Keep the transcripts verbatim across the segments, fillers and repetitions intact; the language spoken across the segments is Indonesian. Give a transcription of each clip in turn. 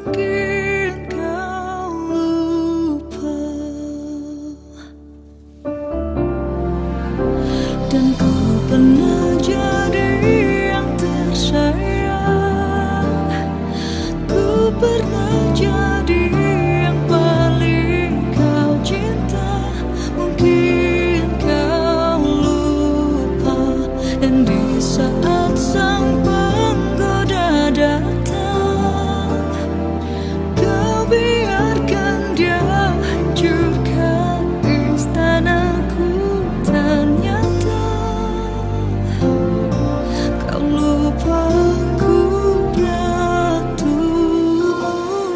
mungkin kau lupa. Dan ku pernah jadi yang tersayang, ku pernah jadi yang paling kau cinta. Mungkin kau lupa. Dan di saat sang penggoda datang, kau biarkan dia hancurkan istanaku. Ternyata kau lupa aku ratumu.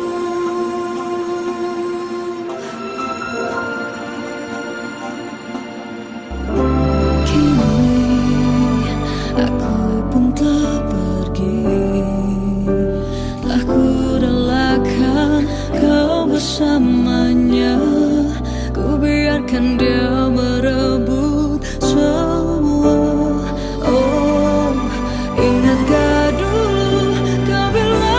Kini aku pun telah pergi, telah ku relakan kau bersamanya. Ku biarkan dia merebut semua. Oh, ingatkah dulu kau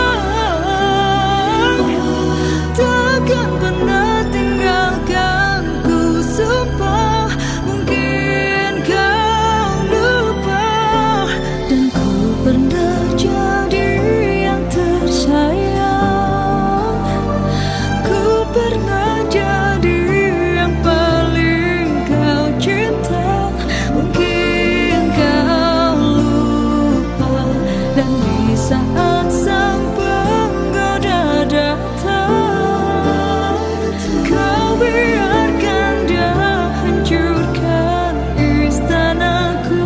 bilang takkan pernah tinggalkan ku. Sumpah mungkin kau lupa. Dan ku pernah jadi yang tersayang, ku pernah jadi yang paling kau cinta. Mungkin kau lupa. Dan di saat sang penggoda datang, kau biarkan dia hancurkan istanaku.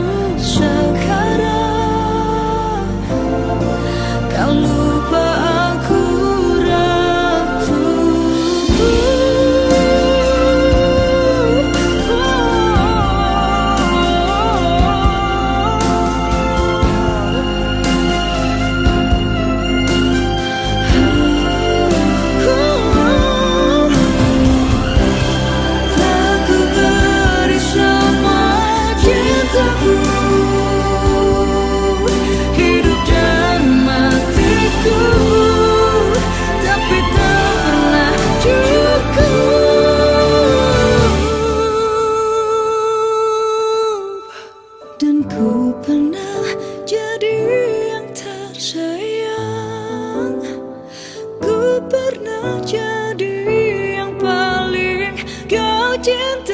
Sekarang kau lupa aku ratumu. Telah ku beri semua cintaku, hidup dan matiku, tapi tak pernah cukup. Dan ku pernah jadi yang tersayang, ku pernah jadi yang paling kau cinta.